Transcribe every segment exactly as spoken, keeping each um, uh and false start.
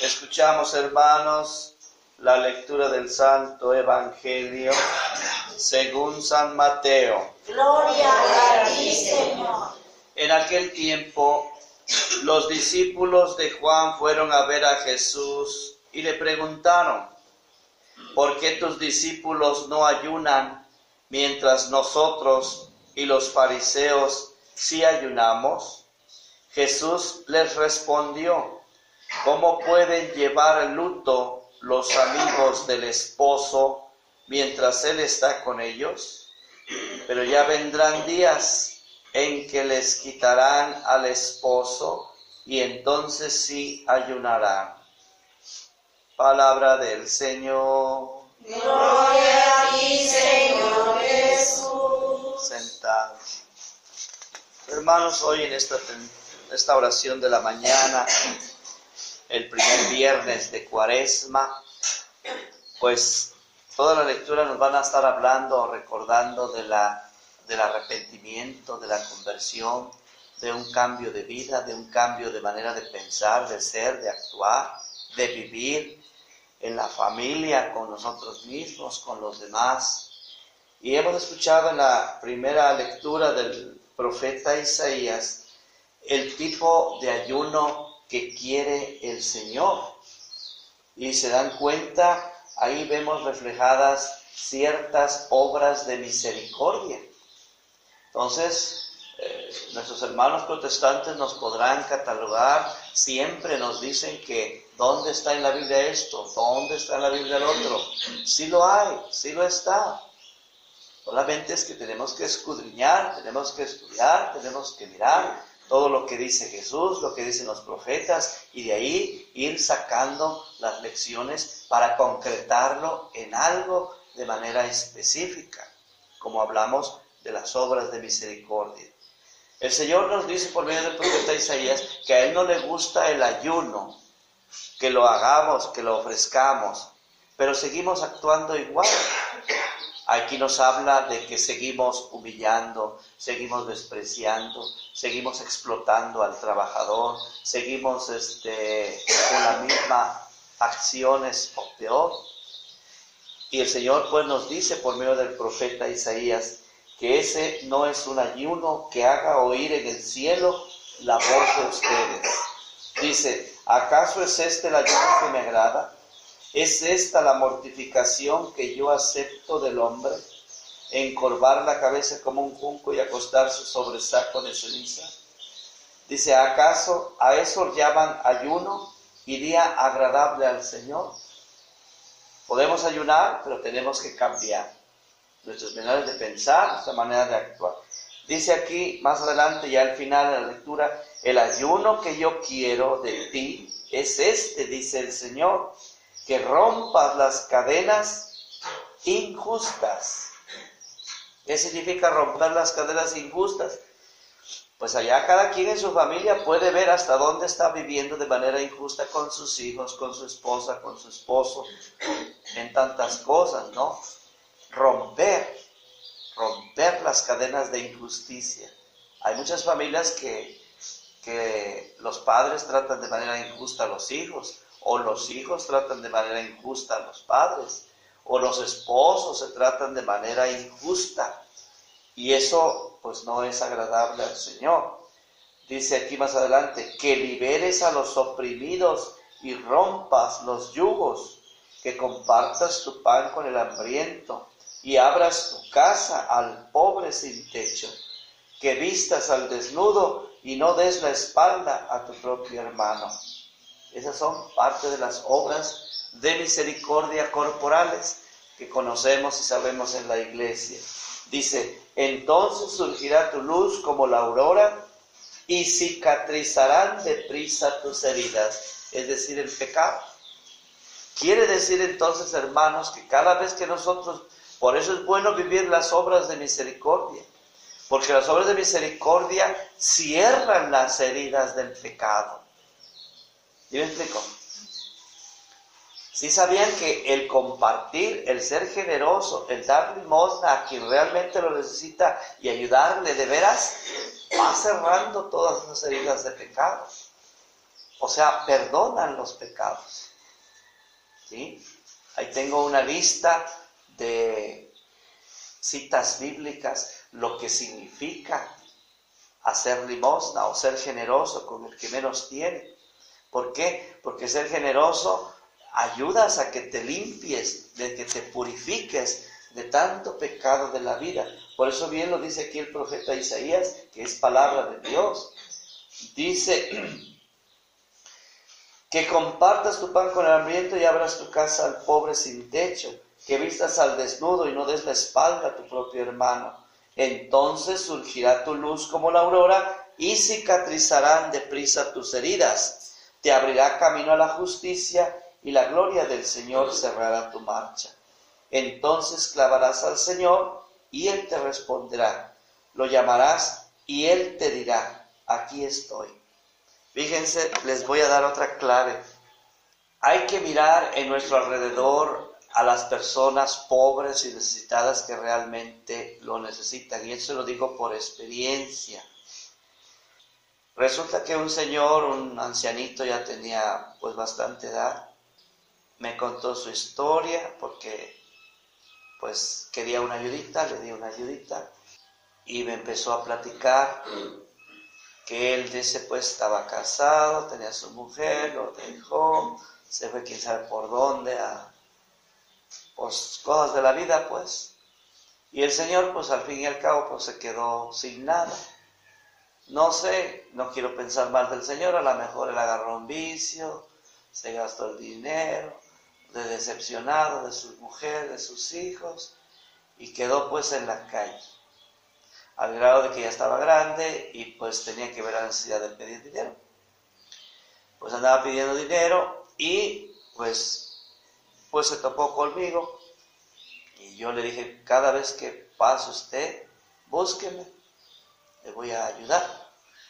Escuchamos, hermanos, la lectura del Santo Evangelio según San Mateo. Gloria a ti, Señor. En aquel tiempo, los discípulos de Juan fueron a ver a Jesús y le preguntaron: ¿por qué tus discípulos no ayunan mientras nosotros y los fariseos sí ayunamos? Jesús les respondió: ¿cómo pueden llevar luto los amigos del esposo mientras él está con ellos? Pero ya vendrán días en que les quitarán al esposo y entonces sí ayunarán. Palabra del Señor. Gloria a ti, Señor Jesús. Sentados. Hermanos, hoy en esta, esta oración de la mañana, el primer viernes de Cuaresma, pues toda la lectura nos van a estar hablando, recordando de la, del arrepentimiento, de la conversión, de un cambio de vida, de un cambio de manera de pensar, de ser, de actuar, de vivir en la familia, con nosotros mismos, con los demás. Y hemos escuchado en la primera lectura del profeta Isaías el tipo de ayuno que quiere el Señor. Y se dan cuenta, ahí vemos reflejadas ciertas obras de misericordia. Entonces, eh, nuestros hermanos protestantes nos podrán catalogar, siempre nos dicen que ¿dónde está en la Biblia esto? ¿Dónde está en la Biblia el otro? Sí lo hay, sí lo está. Solamente es que tenemos que escudriñar, tenemos que estudiar, tenemos que mirar todo lo que dice Jesús, lo que dicen los profetas, y de ahí ir sacando las lecciones para concretarlo en algo de manera específica, como hablamos de las obras de misericordia. El Señor nos dice por medio del profeta Isaías que a Él no le gusta el ayuno, que lo hagamos, que lo ofrezcamos, pero seguimos actuando igual. Aquí nos habla de que seguimos humillando, seguimos despreciando, seguimos explotando al trabajador, seguimos este, con las mismas acciones o peor. Y el Señor pues nos dice por medio del profeta Isaías que ese no es un ayuno que haga oír en el cielo la voz de ustedes. Dice: ¿acaso es este el ayuno que me agrada? ¿Es esta la mortificación que yo acepto del hombre? ¿Encorvar la cabeza como un junco y acostarse sobre saco de ceniza? Dice: ¿acaso a eso llaman ayuno y día agradable al Señor? Podemos ayunar, pero tenemos que cambiar nuestras maneras de pensar, nuestra manera de actuar. Dice aquí, más adelante, ya al final de la lectura: el ayuno que yo quiero de ti es este, dice el Señor, que rompas las cadenas injustas. ¿Qué significa romper las cadenas injustas? Pues allá cada quien en su familia puede ver hasta dónde está viviendo de manera injusta con sus hijos, con su esposa, con su esposo, en tantas cosas, ¿no? Romper, romper las cadenas de injusticia. Hay muchas familias que, que los padres tratan de manera injusta a los hijos, o los hijos tratan de manera injusta a los padres, o los esposos se tratan de manera injusta, y eso pues no es agradable al Señor. Dice aquí más adelante: que liberes a los oprimidos y rompas los yugos, que compartas tu pan con el hambriento y abras tu casa al pobre sin techo, que vistas al desnudo y no des la espalda a tu propio hermano. Esas son parte de las obras de misericordia corporales que conocemos y sabemos en la iglesia. Dice: entonces surgirá tu luz como la aurora y cicatrizarán deprisa tus heridas, es decir, el pecado. Quiere decir entonces, hermanos, que cada vez que nosotros, por eso es bueno vivir las obras de misericordia, porque las obras de misericordia cierran las heridas del pecado. ¿Sí me explico? ¿Sí sabían que el compartir, el ser generoso, el dar limosna a quien realmente lo necesita y ayudarle de veras, va cerrando todas esas heridas de pecado? o sea, perdonan los pecados. ¿Sí? Ahí tengo una lista de citas bíblicas, lo que significa hacer limosna o ser generoso con el que menos tiene. ¿Por qué? Porque ser generoso ayudas a que te limpies, de que te purifiques de tanto pecado de la vida. Por eso bien lo dice aquí el profeta Isaías, que es palabra de Dios. Dice que compartas tu pan con el hambriento y abras tu casa al pobre sin techo, que vistas al desnudo y no des la espalda a tu propio hermano. Entonces surgirá tu luz como la aurora y cicatrizarán deprisa tus heridas. Te abrirá camino a la justicia y la gloria del Señor cerrará tu marcha. Entonces clamarás al Señor y Él te responderá. Lo llamarás y Él te dirá, aquí estoy. Fíjense, les voy a dar otra clave. Hay que mirar en nuestro alrededor a las personas pobres y necesitadas que realmente lo necesitan. Y eso lo digo por experiencia. Resulta que un señor, un ancianito, ya tenía pues bastante edad. Me contó su historia porque pues quería una ayudita, le di una ayudita. Y me empezó a platicar que él dice pues estaba casado, tenía a su mujer, lo dejó, se fue quién sabe por dónde, a pues cosas de la vida pues. Y el señor pues al fin y al cabo pues se quedó sin nada. No sé, no quiero pensar mal del señor, a lo mejor él agarró un vicio, se gastó el dinero, de decepcionado de su mujer, de sus hijos, y quedó pues en la calle. Al grado de que ya estaba grande y pues tenía que ver la necesidad de pedir dinero. Pues andaba pidiendo dinero y pues, pues se topó conmigo y yo le dije, cada vez que pase usted, búsqueme, le voy a ayudar.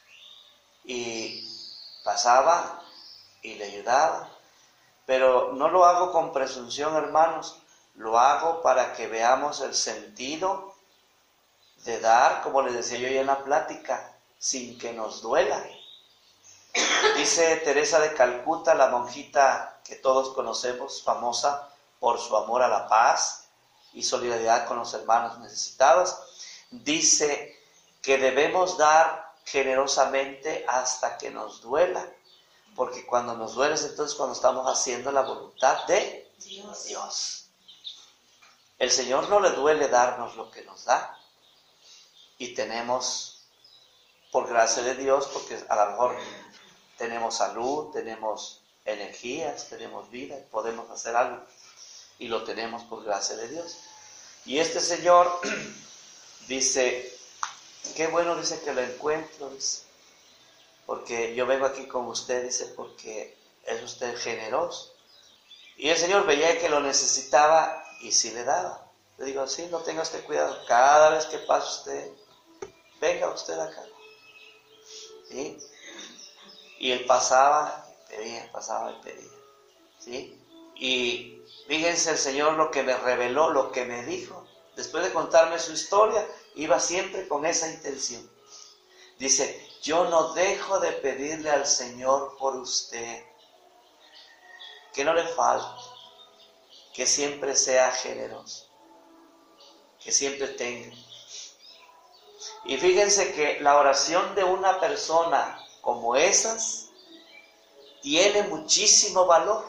Y pasaba y le ayudaba, pero no lo hago con presunción, hermanos, lo hago para que veamos el sentido de dar, como les decía yo ya en la plática, sin que nos duela. Dice Teresa de Calcuta, la monjita que todos conocemos, famosa por su amor a la paz y solidaridad con los hermanos necesitados, dice que debemos dar generosamente hasta que nos duela, porque cuando nos duele es entonces cuando estamos haciendo la voluntad de Dios. Dios. El Señor no le duele darnos lo que nos da. Y tenemos, por gracia de Dios, porque a lo mejor tenemos salud, tenemos energías, tenemos vida, podemos hacer algo. Y lo tenemos por gracia de Dios. Y este señor dice, qué bueno, dice que lo encuentro, dice, porque yo vengo aquí con usted, dice, porque es usted generoso. Y el Señor veía que lo necesitaba y sí le daba. Le digo, sí, no tenga usted cuidado, cada vez que pase usted, venga usted acá. ¿Sí? Y él pasaba, pedía, pasaba y pedía. ¿Sí? Y fíjense el Señor lo que me reveló, lo que me dijo. Después de contarme su historia, iba siempre con esa intención. Dice, yo no dejo de pedirle al Señor por usted, que no le falte, que siempre sea generoso, que siempre tenga. Y fíjense que la oración de una persona como esas tiene muchísimo valor,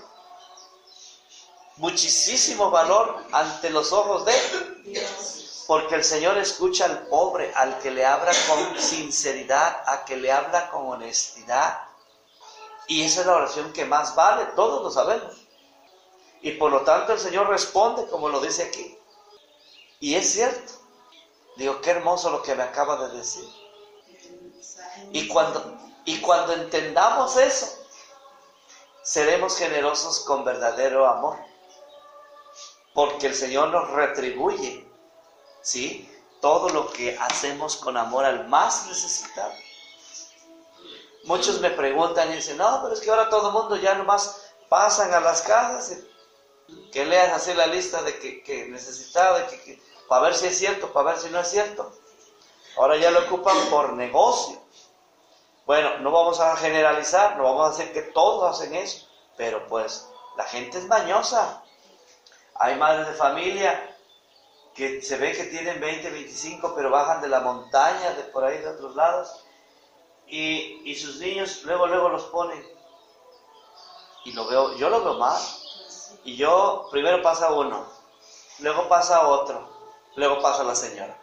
muchísimo valor ante los ojos de Dios, porque el Señor escucha al pobre, al que le habla con sinceridad, al que le habla con honestidad, y esa es la oración que más vale, todos lo sabemos, y por lo tanto el Señor responde como lo dice aquí, y es cierto. Digo, qué hermoso lo que me acaba de decir. Y cuando, y cuando entendamos eso, seremos generosos con verdadero amor. Porque el Señor nos retribuye, ¿sí?, todo lo que hacemos con amor al más necesitado. Muchos me preguntan y dicen, no, pero es que ahora todo el mundo ya nomás pasan a las casas y que leas así la lista de que, que necesitado, de que... que para ver si es cierto, para ver si no es cierto. Ahora ya lo ocupan por negocio. Bueno, no vamos a generalizar, no vamos a decir que todos hacen eso, pero pues la gente es mañosa. Hay madres de familia que se ve que tienen veinte, veinticinco, pero bajan de la montaña, de por ahí de otros lados, y, y sus niños luego, luego los ponen. Y lo veo, yo lo veo mal. Y yo, primero pasa uno, luego pasa otro, luego pasa la señora.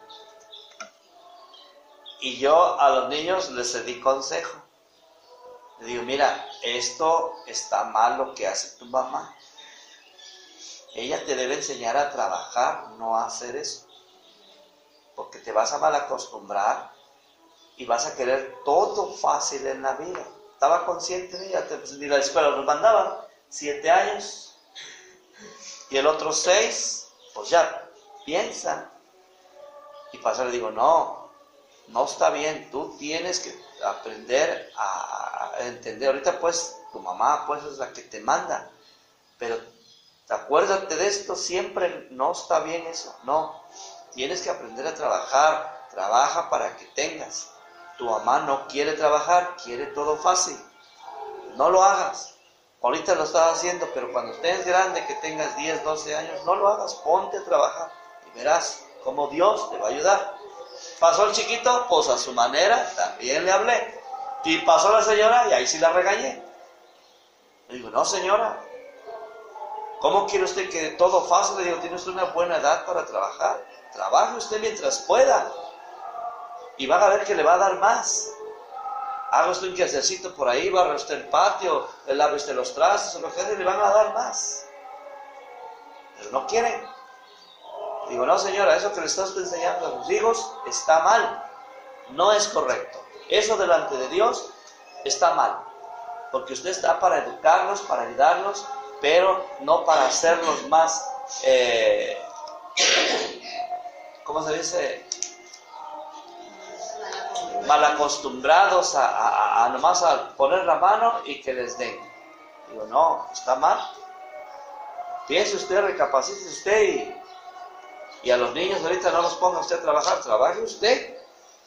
Y yo a los niños les di consejo. Les digo, mira, esto está mal lo que hace tu mamá. Ella te debe enseñar a trabajar, no a hacer eso. Porque te vas a mal acostumbrar y vas a querer todo fácil en la vida. Estaba consciente de ella, pues, ni la escuela nos mandaban, siete años. Y el otro seis, pues ya, piensa. Y pasa, le digo, no, no está bien, tú tienes que aprender a entender. Ahorita pues, tu mamá pues es la que te manda, pero acuérdate de esto, siempre no está bien eso, no. Tienes que aprender a trabajar, trabaja para que tengas. Tu mamá no quiere trabajar, quiere todo fácil. No lo hagas. Ahorita lo estás haciendo, pero cuando estés grande, que tengas diez, doce años, no lo hagas, ponte a trabajar y verás cómo Dios te va a ayudar. Pasó el chiquito, pues a su manera, también le hablé. Y pasó la señora y ahí sí la regañé. Le digo, no señora, ¿cómo quiere usted que todo fácil? Le digo, tiene usted una buena edad para trabajar. Trabaje usted mientras pueda y van a ver que le va a dar más. Haga usted un quehacercito por ahí, barra usted el patio, lave usted los trastes, o lo que sea, le van a dar más. Pero no quieren. Digo, no señora, eso que le está usted enseñando a sus hijos está mal. No es correcto. Eso delante de Dios está mal. Porque usted está para educarlos, para ayudarlos, pero no para hacerlos más, eh, ¿cómo se dice? Mal acostumbrados a, a, a nomás a poner la mano y que les den. Digo, no, está mal. Piense usted, recapacite usted y, y a los niños ahorita no los ponga usted a trabajar, trabaje usted.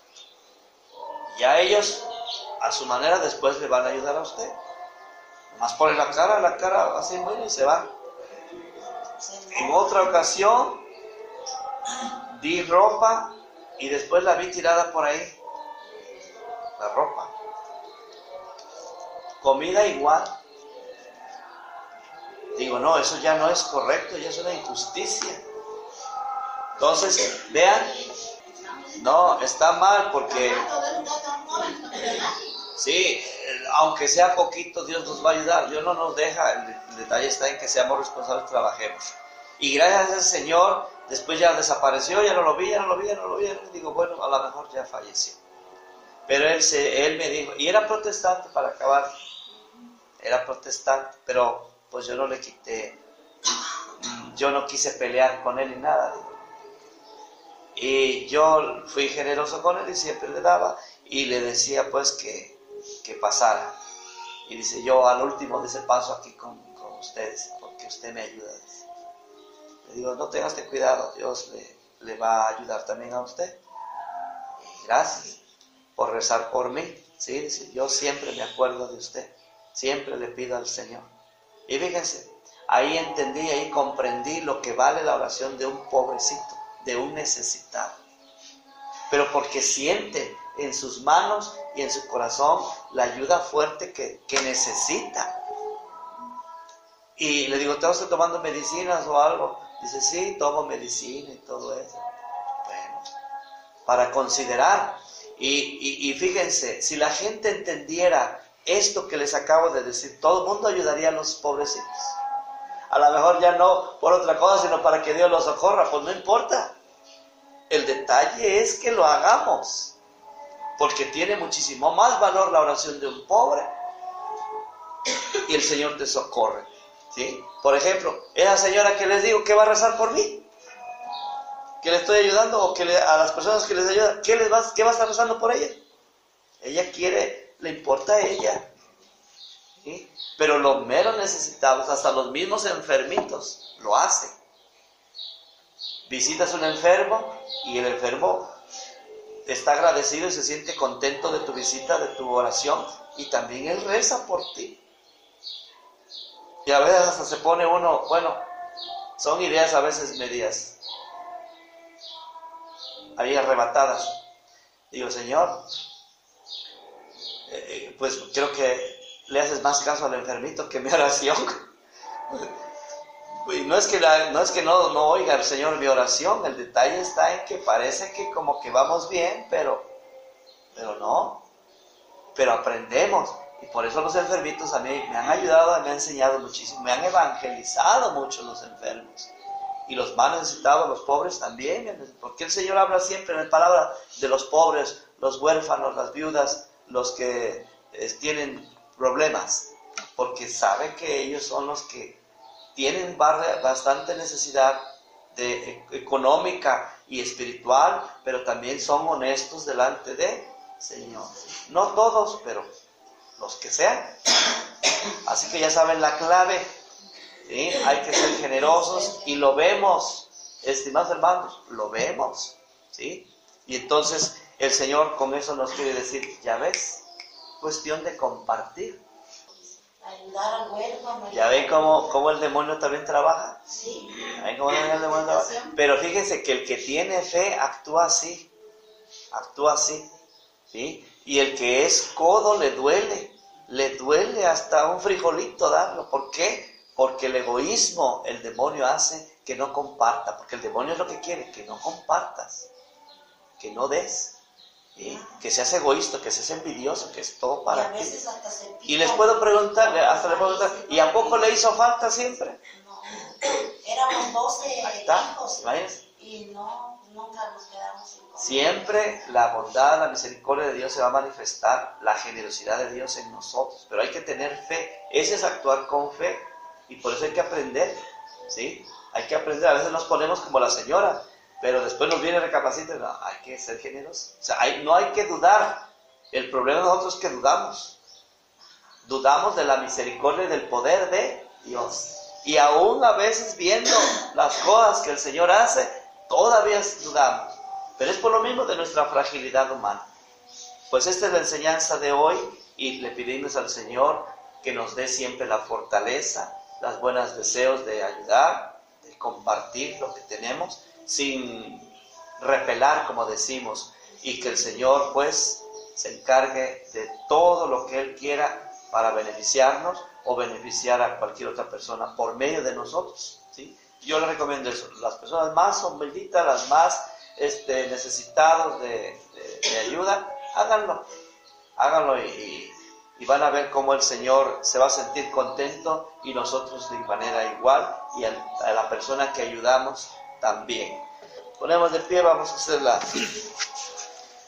Ya ellos, a su manera, después le van a ayudar a usted. Nomás pone la cara, la cara así bueno y se va. En otra ocasión, di ropa y después la vi tirada por ahí. La ropa. Comida igual. Digo, no, eso ya no es correcto, ya es una injusticia. Entonces, vean, no, está mal porque, sí, aunque sea poquito, Dios nos va a ayudar. Dios no nos deja, el detalle está en que seamos responsables, trabajemos. Y gracias al Señor, después ya desapareció, ya no lo vi, ya no lo vi, ya no lo vi. Y digo, bueno, a lo mejor ya falleció. Pero él, se, él me dijo, y era protestante para acabar, era protestante, pero pues yo no le quité, yo no quise pelear con él ni nada. Digo. Y yo fui generoso con él y siempre le daba, y le decía pues que, que pasara. Y dice, yo al último de ese paso aquí con, con ustedes, porque usted me ayuda. Dice. Le digo, no tengas cuidado, Dios le, le va a ayudar también a usted. Y gracias por rezar por mí, ¿sí? Dice, yo siempre me acuerdo de usted, siempre le pido al Señor. Y fíjense, ahí entendí, ahí comprendí lo que vale la oración de un pobrecito, de un necesitado. Pero porque siente en sus manos y en su corazón la ayuda fuerte que, que necesita. Y le digo, ¿está usted tomando medicinas o algo? Dice, sí, tomo medicina y todo eso. Bueno, para considerar. Y, y, y fíjense, si la gente entendiera esto que les acabo de decir, todo el mundo ayudaría a los pobrecitos. A lo mejor ya no por otra cosa, sino para que Dios los socorra, pues no importa. El detalle es que lo hagamos, porque tiene muchísimo más valor la oración de un pobre y el Señor te socorre, ¿sí? Por ejemplo, esa señora que les digo que va a rezar por mí, que le estoy ayudando, o que le, a las personas que les ayuda, ¿qué, les va, ¿qué va a estar rezando por ella? Ella quiere, le importa a ella, ¿sí? Pero los meros necesitados, hasta los mismos enfermitos, lo hacen. Visitas a un enfermo y el enfermo está agradecido y se siente contento de tu visita, de tu oración, y también Él reza por ti. Y a veces hasta se pone uno, bueno, son ideas a veces medias, ahí arrebatadas. Digo, Señor, eh, pues creo que le haces más caso al enfermito que mi oración. Y no es que, la, no, es que no, no oiga el Señor mi oración, el detalle está en que parece que como que vamos bien, pero, pero no, pero aprendemos. Y por eso los enfermitos a mí me han ayudado, me han enseñado muchísimo, me han evangelizado mucho los enfermos. Y los más necesitados, los pobres también, porque el Señor habla siempre en la palabra de los pobres, los huérfanos, las viudas, los que eh, tienen problemas, porque sabe que ellos son los que tienen bastante necesidad de, económica y espiritual, pero también son honestos delante de Señor. No todos, pero los que sean. Así que ya saben la clave, ¿sí? Hay que ser generosos y lo vemos, estimados hermanos, lo vemos, ¿sí? Y entonces el Señor con eso nos quiere decir, ya ves, cuestión de compartir. Ayudar al huérfano. ¿Ya ven cómo, cómo el demonio también trabaja? Sí. ¿Ya ven cómo el demonio trabaja? Pero fíjense que el que tiene fe actúa así, actúa así, ¿sí? Y el que es codo le duele, le duele hasta un frijolito darlo. ¿Por qué? Porque el egoísmo, el demonio hace que no comparta, porque el demonio es lo que quiere, que no compartas, que no des. ¿Sí? Que seas egoísta, que seas envidioso, que es todo para y a ti. veces hasta se pica. Y les puedo preguntar, hasta les puedo preguntar, ¿y a poco le hizo falta siempre? No, éramos doce Ahí está, hijos imagínense. y no, nunca nos quedamos sin comer. Siempre la bondad, la misericordia de Dios se va a manifestar, la generosidad de Dios en nosotros, pero hay que tener fe, ese es actuar con fe, y por eso hay que aprender, ¿sí? Hay que aprender, a veces nos ponemos como la señora, pero después nos viene recapacita, no, hay que ser generosos. O sea, hay, no hay que dudar. El problema de nosotros es que dudamos. Dudamos de la misericordia y del poder de Dios. Y aún a veces viendo las cosas que el Señor hace, todavía dudamos. Pero es por lo mismo de nuestra fragilidad humana. Pues esta es la enseñanza de hoy y le pedimos al Señor que nos dé siempre la fortaleza, los buenos deseos de ayudar, de compartir lo que tenemos, sin repelar, como decimos, y que el Señor pues se encargue de todo lo que Él quiera para beneficiarnos o beneficiar a cualquier otra persona por medio de nosotros, ¿sí? Yo les recomiendo eso, las personas más humilditas, las más este, necesitadas de, de, de ayuda, háganlo, háganlo y, y van a ver cómo el Señor se va a sentir contento y nosotros de manera igual y a, a la persona que ayudamos también. Ponemos de pie, vamos a hacer la